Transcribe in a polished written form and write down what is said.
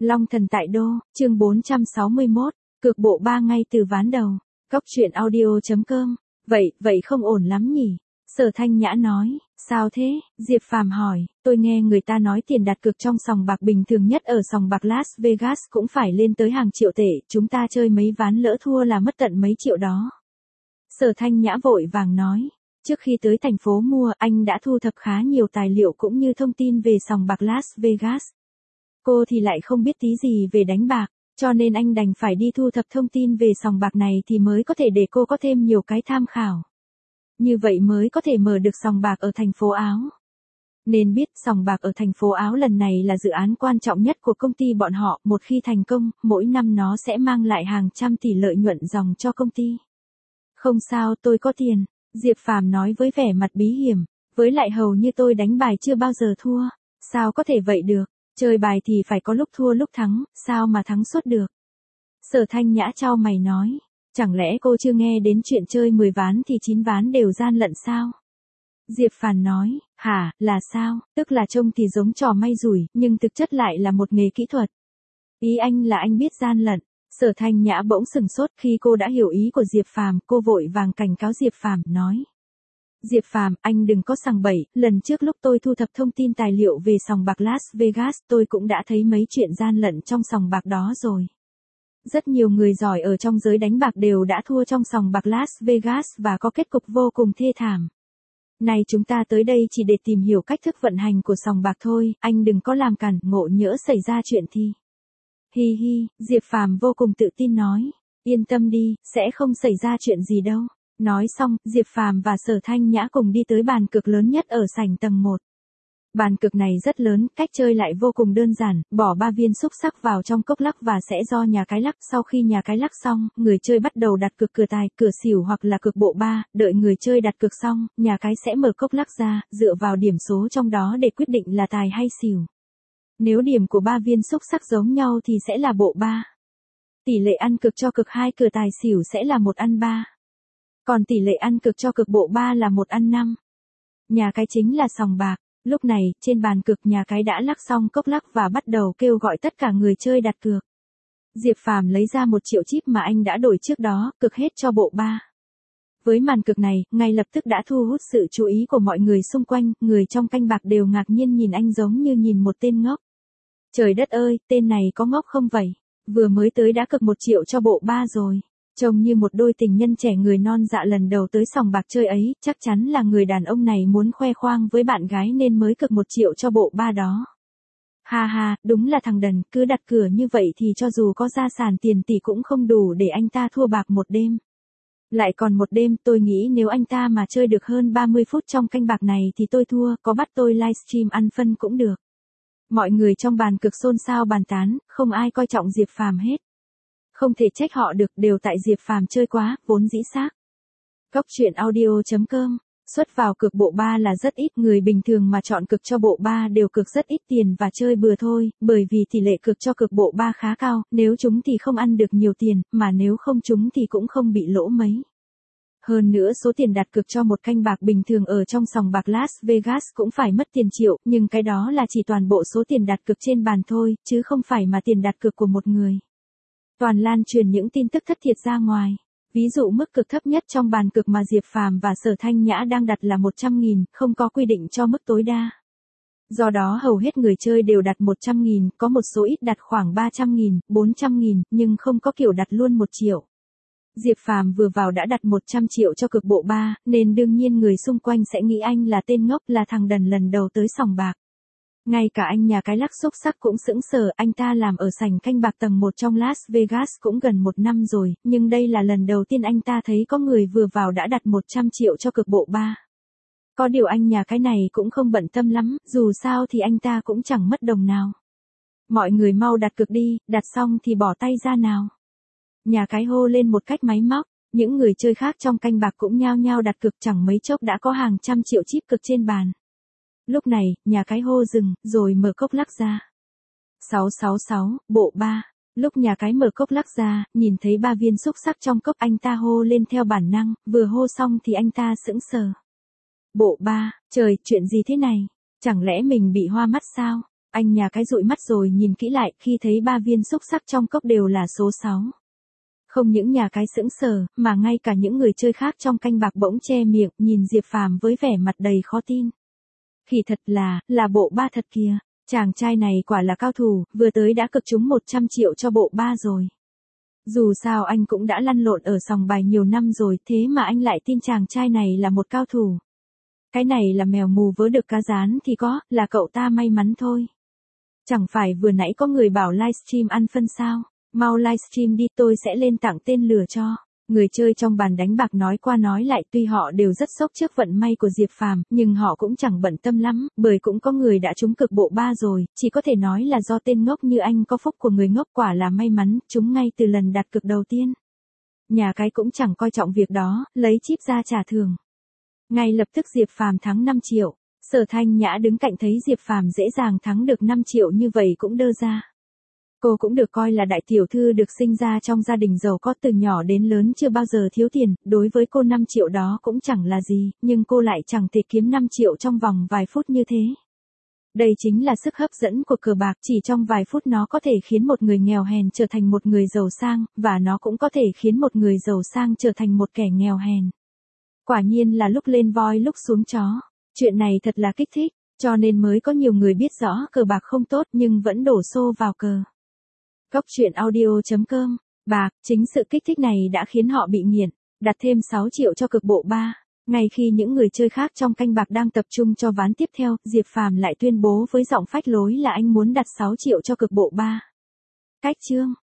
Long Thần tại đô, chương 461, cược bộ ba ngay từ ván đầu. Cóc truyện audio.com. Vậy không ổn lắm nhỉ? Sở Thanh Nhã nói, sao thế? Diệp Phàm hỏi, tôi nghe người ta nói tiền đặt cược trong sòng bạc bình thường nhất ở sòng bạc Las Vegas cũng phải lên tới hàng triệu tệ, chúng ta chơi mấy ván lỡ thua là mất tận mấy triệu đó. Sở Thanh Nhã vội vàng nói, trước khi tới thành phố mua anh đã thu thập khá nhiều tài liệu cũng như thông tin về sòng bạc Las Vegas. Cô thì lại không biết tí gì về đánh bạc, cho nên anh đành phải đi thu thập thông tin về sòng bạc này thì mới có thể để cô có thêm nhiều cái tham khảo. Như vậy mới có thể mở được sòng bạc ở thành phố Áo. Nên biết sòng bạc ở thành phố Áo lần này là dự án quan trọng nhất của công ty bọn họ, một khi thành công, mỗi năm nó sẽ mang lại hàng trăm tỷ lợi nhuận ròng cho công ty. Không sao, tôi có tiền, Diệp Phàm nói với vẻ mặt bí hiểm, với lại hầu như tôi đánh bài chưa bao giờ thua, sao có thể vậy được, chơi bài thì phải có lúc thua lúc thắng, sao mà thắng suốt được. Sở Thanh Nhã chau mày nói, chẳng lẽ cô chưa nghe đến chuyện chơi 10 ván thì 9 ván đều gian lận sao? Diệp Phàm nói, hả, là sao, tức là trông thì giống trò may rủi, nhưng thực chất lại là một nghề kỹ thuật. Ý anh là anh biết gian lận. Sở Thanh Nhã bỗng sừng sốt khi cô đã hiểu ý của Diệp Phàm, cô vội vàng cảnh cáo Diệp Phàm, nói. Diệp Phàm, anh đừng có sằng bậy, lần trước lúc tôi thu thập thông tin tài liệu về sòng bạc Las Vegas tôi cũng đã thấy mấy chuyện gian lận trong sòng bạc đó rồi. Rất nhiều người giỏi ở trong giới đánh bạc đều đã thua trong sòng bạc Las Vegas và có kết cục vô cùng thê thảm. Này chúng ta tới đây chỉ để tìm hiểu cách thức vận hành của sòng bạc thôi, anh đừng có làm cản, ngộ nhỡ xảy ra chuyện thì. Hi hi, Diệp Phàm vô cùng tự tin nói, yên tâm đi, sẽ không xảy ra chuyện gì đâu. Nói xong, Diệp Phàm và Sở Thanh Nhã cùng đi tới bàn cược lớn nhất ở sảnh tầng 1. Bàn cược này rất lớn, cách chơi lại vô cùng đơn giản, bỏ 3 viên xúc xắc vào trong cốc lắc và sẽ do nhà cái lắc. Sau khi nhà cái lắc xong, người chơi bắt đầu đặt cược cửa tài, cửa xỉu hoặc là cược bộ ba, đợi người chơi đặt cược xong, nhà cái sẽ mở cốc lắc ra, dựa vào điểm số trong đó để quyết định là tài hay xỉu. Nếu điểm của 3 viên xúc xắc giống nhau thì sẽ là bộ ba. Tỷ lệ ăn cược cho cược 2 cửa tài xỉu sẽ là 1/3. Còn tỷ lệ ăn cược cho cược bộ 3 là 1/5. Nhà cái chính là sòng bạc. Lúc này, trên bàn cược nhà cái đã lắc xong cốc lắc và bắt đầu kêu gọi tất cả người chơi đặt cược. Diệp Phàm lấy ra 1 triệu chip mà anh đã đổi trước đó, cược hết cho bộ 3. Với màn cược này, ngay lập tức đã thu hút sự chú ý của mọi người xung quanh, người trong canh bạc đều ngạc nhiên nhìn anh giống như nhìn một tên ngốc. Trời đất ơi, tên này có ngốc không vậy? Vừa mới tới đã cược 1 triệu cho bộ 3 rồi. Trông như một đôi tình nhân trẻ người non dạ lần đầu tới sòng bạc chơi ấy, chắc chắn là người đàn ông này muốn khoe khoang với bạn gái nên mới cược 1 triệu cho bộ 3 đó. Ha ha, đúng là thằng đần, cứ đặt cửa như vậy thì cho dù có gia sản tiền tỷ cũng không đủ để anh ta thua bạc một đêm. Lại còn một đêm, tôi nghĩ nếu anh ta mà chơi được hơn 30 phút trong canh bạc này thì tôi thua, có bắt tôi livestream ăn phân cũng được. Mọi người trong bàn cược xôn xao bàn tán, không ai coi trọng Diệp Phàm hết. Không thể trách họ được, đều tại Diệp Phàm chơi quá, vốn dĩ xác. Cóc truyện audio.com. Xuất vào cược bộ 3 là rất ít, người bình thường mà chọn cược cho bộ 3 đều cược rất ít tiền và chơi bừa thôi, bởi vì tỷ lệ cược cho cược bộ 3 khá cao, nếu trúng thì không ăn được nhiều tiền, mà nếu không trúng thì cũng không bị lỗ mấy. Hơn nữa số tiền đặt cược cho một canh bạc bình thường ở trong sòng bạc Las Vegas cũng phải mất tiền triệu, nhưng cái đó là chỉ toàn bộ số tiền đặt cược trên bàn thôi, chứ không phải mà tiền đặt cược của một người. Toàn lan truyền những tin tức thất thiệt ra ngoài. Ví dụ mức cược thấp nhất trong bàn cược mà Diệp Phàm và Sở Thanh Nhã đang đặt là 100.000, không có quy định cho mức tối đa. Do đó hầu hết người chơi đều đặt 100.000, có một số ít đặt khoảng 300.000, 400.000, nhưng không có kiểu đặt luôn 1 triệu. Diệp Phàm vừa vào đã đặt 100 triệu cho cược bộ 3, nên đương nhiên người xung quanh sẽ nghĩ anh là tên ngốc, là thằng đần lần đầu tới sòng bạc. Ngay cả anh nhà cái lắc xúc xắc cũng sững sờ, anh ta làm ở sảnh canh bạc tầng 1 trong Las Vegas cũng gần 1 năm rồi, nhưng đây là lần đầu tiên anh ta thấy có người vừa vào đã đặt 100 triệu cho cược bộ 3. Có điều anh nhà cái này cũng không bận tâm lắm, dù sao thì anh ta cũng chẳng mất đồng nào. Mọi người mau đặt cược đi, đặt xong thì bỏ tay ra nào. Nhà cái hô lên một cách máy móc, những người chơi khác trong canh bạc cũng nhao nhao đặt cược, chẳng mấy chốc đã có hàng trăm triệu chip cược trên bàn. Lúc này, nhà cái hô dừng, rồi mở cốc lắc ra. 666, bộ 3. Lúc nhà cái mở cốc lắc ra, nhìn thấy 3 viên xúc xắc trong cốc, anh ta hô lên theo bản năng, vừa hô xong thì anh ta sững sờ. Bộ 3, trời, chuyện gì thế này? Chẳng lẽ mình bị hoa mắt sao? Anh nhà cái dụi mắt rồi nhìn kỹ lại, khi thấy 3 viên xúc xắc trong cốc đều là số 6. Không những nhà cái sững sờ, mà ngay cả những người chơi khác trong canh bạc bỗng che miệng, nhìn Diệp Phàm với vẻ mặt đầy khó tin. Khỉ thật là bộ ba thật kìa. Chàng trai này quả là cao thủ, vừa tới đã cực trúng 100 triệu cho bộ ba rồi. Dù sao anh cũng đã lăn lộn ở sòng bài nhiều năm rồi, thế mà anh lại tin chàng trai này là một cao thủ. Cái này là mèo mù vớ được cá rán thì có, là cậu ta may mắn thôi. Chẳng phải vừa nãy có người bảo livestream ăn phân sao? Mau livestream đi, tôi sẽ lên tặng tên lừa cho. Người chơi trong bàn đánh bạc nói qua nói lại, tuy họ đều rất sốc trước vận may của Diệp Phàm, nhưng họ cũng chẳng bận tâm lắm, bởi cũng có người đã trúng cực bộ ba rồi, chỉ có thể nói là do tên ngốc như anh có phúc của người ngốc, quả là may mắn, trúng ngay từ lần đặt cược đầu tiên. Nhà cái cũng chẳng coi trọng việc đó, lấy chip ra trả thưởng. Ngay lập tức Diệp Phàm thắng 5 triệu. Sở Thanh Nhã đứng cạnh thấy Diệp Phàm dễ dàng thắng được 5 triệu như vậy cũng đơ ra. Cô cũng được coi là đại tiểu thư, được sinh ra trong gia đình giàu có, từ nhỏ đến lớn chưa bao giờ thiếu tiền, đối với cô 5 triệu đó cũng chẳng là gì, nhưng cô lại chẳng thể kiếm 5 triệu trong vòng vài phút như thế. Đây chính là sức hấp dẫn của cờ bạc, chỉ trong vài phút nó có thể khiến một người nghèo hèn trở thành một người giàu sang, và nó cũng có thể khiến một người giàu sang trở thành một kẻ nghèo hèn. Quả nhiên là lúc lên voi lúc xuống chó. Chuyện này thật là kích thích, cho nên mới có nhiều người biết rõ cờ bạc không tốt nhưng vẫn đổ xô vào cờ. Góc truyện audio.com. Bạc, chính sự kích thích này đã khiến họ bị nghiện, đặt thêm 6 triệu cho cực bộ 3. Ngay khi những người chơi khác trong canh bạc đang tập trung cho ván tiếp theo, Diệp Phàm lại tuyên bố với giọng phách lối là anh muốn đặt 6 triệu cho cực bộ 3. Cách chương